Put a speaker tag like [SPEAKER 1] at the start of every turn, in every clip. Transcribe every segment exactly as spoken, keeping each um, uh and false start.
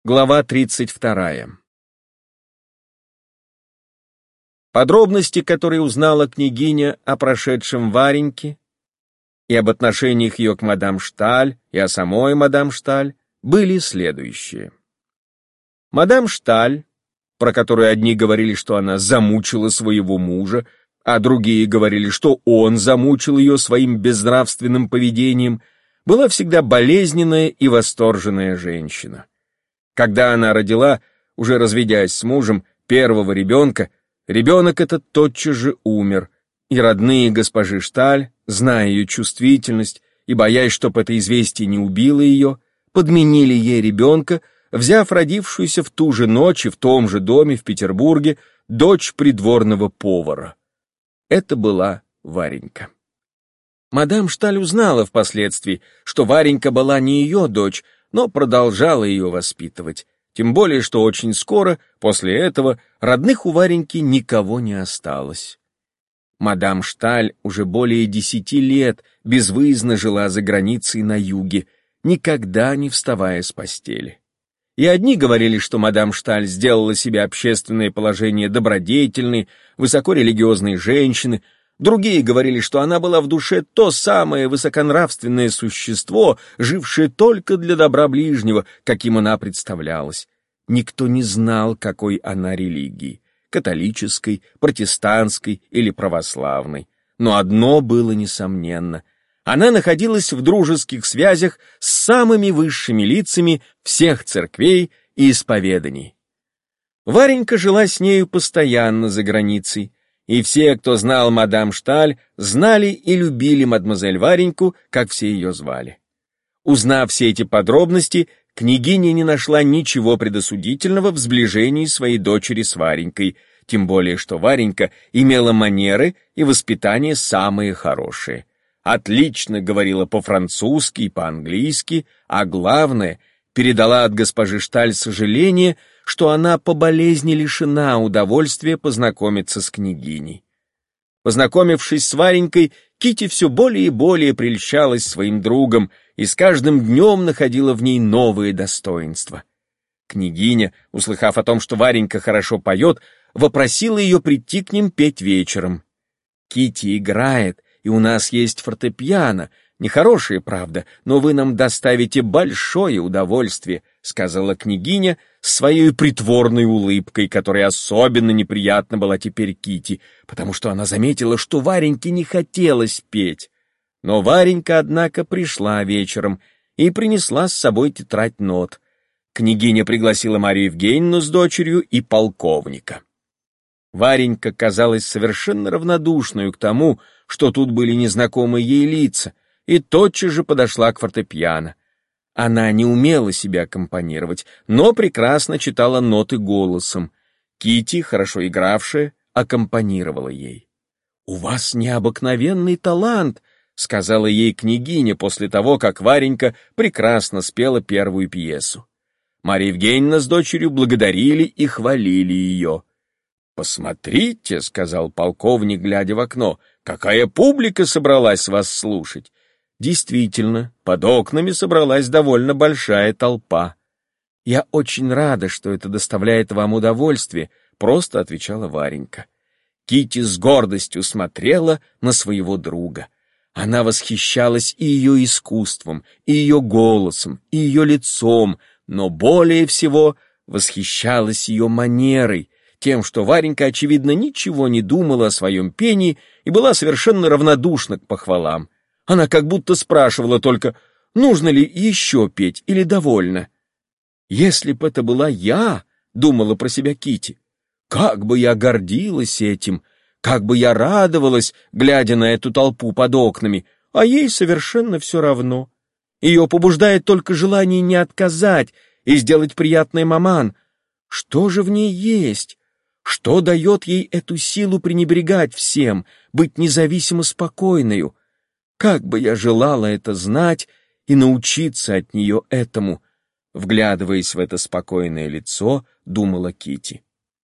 [SPEAKER 1] Глава тридцать вторая. Подробности, которые узнала княгиня о прошедшем Вареньке и об отношениях ее к мадам Шталь и о самой мадам Шталь, были следующие. Мадам Шталь, про которую одни говорили, что она замучила своего мужа, а другие говорили, что он замучил ее своим безнравственным поведением, была всегда болезненная и восторженная женщина. Когда она родила, уже разведясь с мужем, первого ребенка, ребенок этот тотчас же умер, и родные госпожи Шталь, зная ее чувствительность и боясь, чтоб это известие не убило ее, подменили ей ребенка, взяв родившуюся в ту же ночь и в том же доме в Петербурге дочь придворного повара. Это была Варенька. Мадам Шталь узнала впоследствии, что Варенька была не ее дочь, но продолжала ее воспитывать, тем более, что очень скоро, после этого, родных у Вареньки никого не осталось. Мадам Шталь уже более десяти лет безвыездно жила за границей на юге, никогда не вставая с постели. И одни говорили, что мадам Шталь сделала себе общественное положение добродетельной, высокорелигиозной женщины, другие говорили, что она была в душе то самое высоконравственное существо, жившее только для добра ближнего, каким она представлялась. Никто не знал, какой она религии — католической, протестантской или православной. Но одно было несомненно — она находилась в дружеских связях с самыми высшими лицами всех церквей и исповеданий. Варенька жила с нею постоянно за границей, и все, кто знал мадам Шталь, знали и любили мадемуазель Вареньку, как все ее звали. Узнав все эти подробности, княгиня не нашла ничего предосудительного в сближении своей дочери с Варенькой, тем более что Варенька имела манеры и воспитание самые хорошие. Отлично говорила по-французски и по-английски, а главное, передала от госпожи Шталь сожаление, что она по болезни лишена удовольствия познакомиться с княгиней. Познакомившись с Варенькой, Кити все более и более прельщалась своим другом и с каждым днем находила в ней новые достоинства. Княгиня, услыхав о том, что Варенька хорошо поет, вопросила ее прийти к ним петь вечером. «Кити играет, и у нас есть фортепиано, нехорошее, правда, но вы нам доставите большое удовольствие», — сказала княгиня с своей притворной улыбкой, которая особенно неприятна была теперь Кити, потому что она заметила, что Вареньке не хотелось петь. Но Варенька, однако, пришла вечером и принесла с собой тетрадь нот. Княгиня пригласила Марию Евгеньевну с дочерью и полковника. Варенька казалась совершенно равнодушной к тому, что тут были незнакомые ей лица, и тотчас же подошла к фортепиано. Она не умела себя аккомпанировать, но прекрасно читала ноты голосом. Кити, хорошо игравшая, аккомпанировала ей. «У вас необыкновенный талант», — сказала ей княгиня после того, как Варенька прекрасно спела первую пьесу. Марья Евгеньевна с дочерью благодарили и хвалили ее. «Посмотрите», — сказал полковник, глядя в окно, — «какая публика собралась вас слушать». Действительно, под окнами собралась довольно большая толпа. «Я очень рада, что это доставляет вам удовольствие», — просто отвечала Варенька. Кити с гордостью смотрела на своего друга. Она восхищалась и ее искусством, и ее голосом, и ее лицом, но более всего восхищалась ее манерой, тем, что Варенька, очевидно, ничего не думала о своем пении и была совершенно равнодушна к похвалам. Она как будто спрашивала только, нужно ли еще петь или довольно. «Если б это была я, — думала про себя Кити, — как бы я гордилась этим, как бы я радовалась, глядя на эту толпу под окнами, а ей совершенно все равно. Ее побуждает только желание не отказать и сделать приятное маман. Что же в ней есть? Что дает ей эту силу пренебрегать всем, быть независимо спокойною? Как бы я желала это знать и научиться от нее этому», вглядываясь в это спокойное лицо, думала Кити.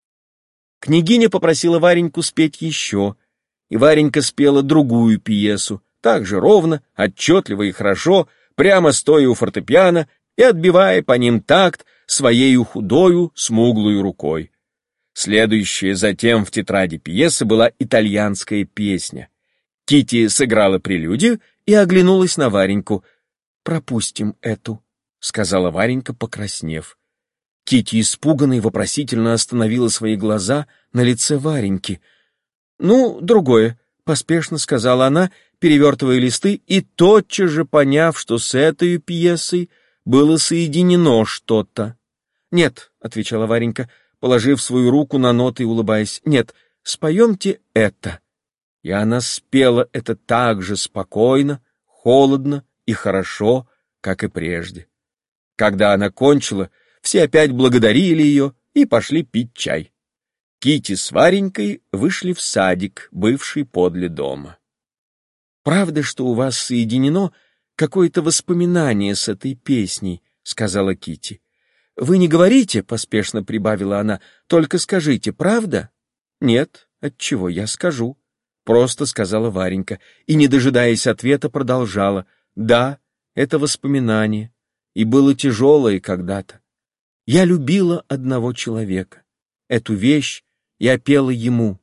[SPEAKER 1] Княгиня попросила Вареньку спеть еще, и Варенька спела другую пьесу, так же ровно, отчетливо и хорошо, прямо стоя у фортепиано и отбивая по ним такт своею худою, смуглую рукой. Следующая затем в тетради пьесы была итальянская песня. Кити сыграла прелюдию и оглянулась на Вареньку. «Пропустим эту», — сказала Варенька, покраснев. Кити испуганно и вопросительно остановила свои глаза на лице Вареньки. «Ну, другое», — поспешно сказала она, перевертывая листы, и тотчас же поняв, что с этой пьесой было соединено что-то. «Нет», — отвечала Варенька, положив свою руку на ноты и улыбаясь, «нет, споемте это». И она спела это так же спокойно, холодно и хорошо, как и прежде. Когда она кончила, все опять благодарили ее и пошли пить чай. Кити с Варенькой вышли в садик, бывший подле дома. «Правда, что у вас соединено какое-то воспоминание с этой песней?» — сказала Кити. «Вы не говорите?» — поспешно прибавила она. «Только скажите, правда?» «Нет, отчего я скажу», — просто сказала Варенька, и, не дожидаясь ответа, продолжала. «Да, это воспоминание, и было тяжелое когда-то. Я любила одного человека. Эту вещь я пела ему».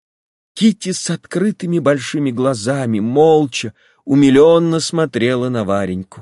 [SPEAKER 1] Кити с открытыми большими глазами, молча, умиленно смотрела на Вареньку.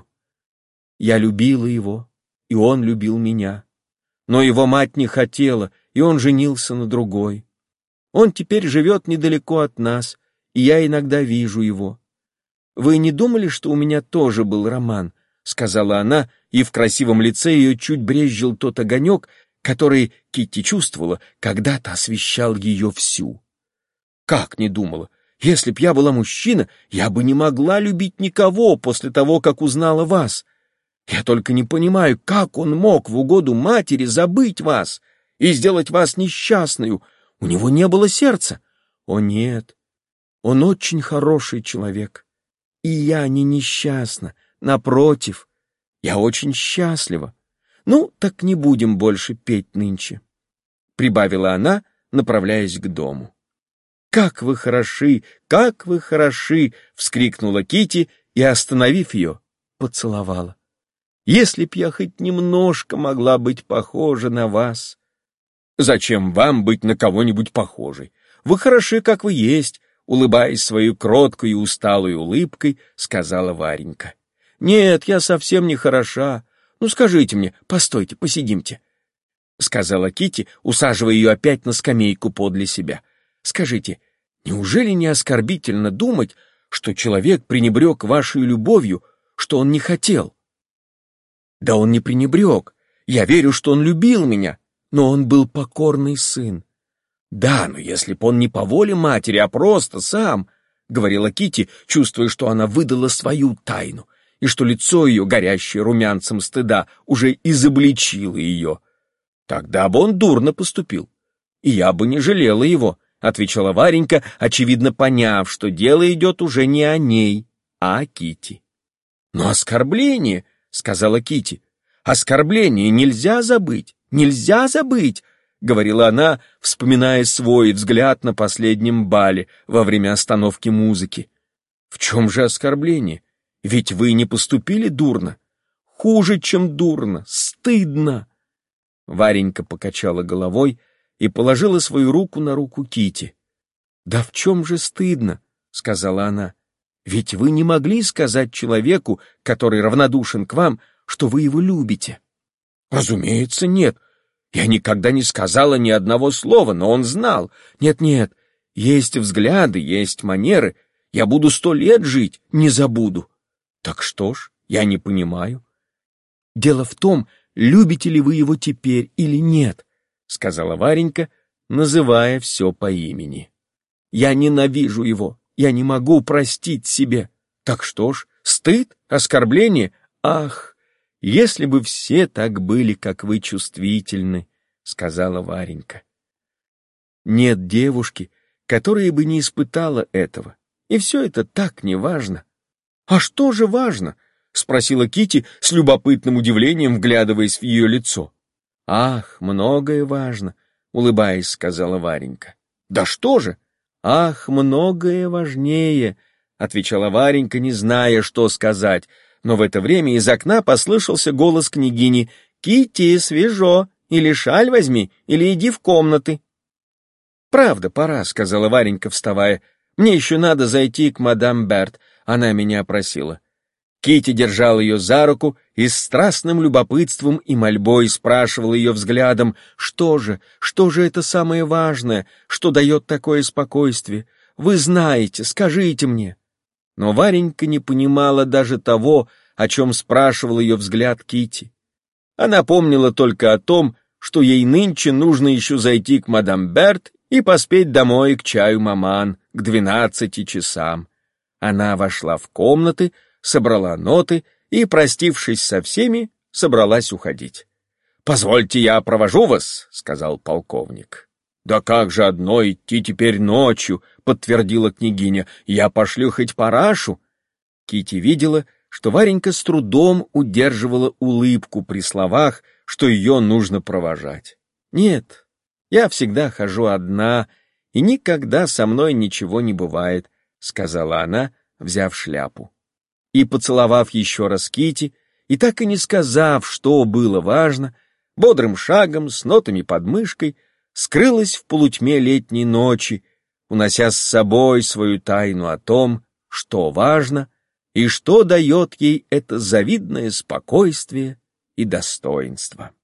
[SPEAKER 1] «Я любила его, и он любил меня. Но его мать не хотела, и он женился на другой. Он теперь живет недалеко от нас, и я иногда вижу его. Вы не думали, что у меня тоже был роман?» — сказала она, и в красивом лице ее чуть брезжил тот огонек, который, Кити чувствовала, когда-то освещал ее всю. «Как не думала? Если б я была мужчина, я бы не могла любить никого после того, как узнала вас. Я только не понимаю, как он мог в угоду матери забыть вас и сделать вас несчастную. У него не было сердца». «О нет, он очень хороший человек. И я не несчастна, напротив, я очень счастлива. Ну, так не будем больше петь нынче», — прибавила она, направляясь к дому. «Как вы хороши, как вы хороши!» — вскрикнула Кити и, остановив ее, поцеловала. «Если б я хоть немножко могла быть похожа на вас». «Зачем вам быть на кого-нибудь похожей? Вы хороши, как вы есть», — улыбаясь своей кроткой и усталой улыбкой, сказала Варенька. «Нет, я совсем не хороша. Ну, скажите мне, постойте, посидимте», — сказала Кити, усаживая ее опять на скамейку подле себя. «Скажите, неужели не оскорбительно думать, что человек пренебрег вашей любовью, что он не хотел?» «Да он не пренебрег. Я верю, что он любил меня, но он был покорный сын». «Да, но если б он не по воле матери, а просто сам», — говорила Кити, чувствуя, что она выдала свою тайну, и что лицо ее, горящее румянцем стыда, уже изобличило ее. «Тогда бы он дурно поступил, и я бы не жалела его», — отвечала Варенька, очевидно поняв, что дело идет уже не о ней, а о Кити. «Но оскорбление», — сказала Кити, — «оскорбление нельзя забыть, нельзя забыть», — говорила она, вспоминая свой взгляд на последнем бале во время остановки музыки. «В чем же оскорбление? Ведь вы не поступили дурно. Хуже, чем дурно, стыдно». Варенька покачала головой и положила свою руку на руку Кити. «Да в чем же стыдно?» — сказала она. «Ведь вы не могли сказать человеку, который равнодушен к вам, что вы его любите». «Разумеется, нет. Я никогда не сказала ни одного слова, но он знал. Нет-нет, есть взгляды, есть манеры. Я буду сто лет жить, не забуду». «Так что ж, я не понимаю». «Дело в том, любите ли вы его теперь или нет», — сказала Варенька, называя все по имени. «Я ненавижу его, я не могу простить себе. Так что ж, стыд, оскорбление? Ах, если бы все так были, как вы чувствительны», — сказала Варенька. «Нет девушки, которая бы не испытала этого, и все это так неважно». «А что же важно?» — спросила Кити с любопытным удивлением, вглядываясь в ее лицо. «Ах, многое важно», — улыбаясь, сказала Варенька. «Да что же?» «Ах, многое важнее», — отвечала Варенька, не зная, что сказать, но в это время из окна послышался голос княгини. «Китти, свежо, или шаль возьми, или иди в комнаты». «Правда, пора», — сказала Варенька, вставая. «Мне еще надо зайти к мадам Берт, она меня просила». Китти держал ее за руку и с страстным любопытством и мольбой спрашивал ее взглядом, что же, что же это самое важное, что дает такое спокойствие? Вы знаете, скажите мне. Но Варенька не понимала даже того, о чем спрашивал ее взгляд Китти. Она помнила только о том, что ей нынче нужно еще зайти к мадам Берт и поспеть домой к чаю маман к двенадцати часам. Она вошла в комнаты, собрала ноты и, простившись со всеми, собралась уходить. «Позвольте, я провожу вас», — сказал полковник. «Да как же одно идти теперь ночью», — подтвердила княгиня. «Я пошлю хоть парашу». Китти видела, что Варенька с трудом удерживала улыбку при словах, что ее нужно провожать. «Нет, я всегда хожу одна, и никогда со мной ничего не бывает», — сказала она, взяв шляпу. И, поцеловав еще раз Китти, и так и не сказав, что было важно, бодрым шагом, с нотами под мышкой, скрылась в полутьме летней ночи, унося с собой свою тайну о том, что важно и что дает ей это завидное спокойствие и достоинство.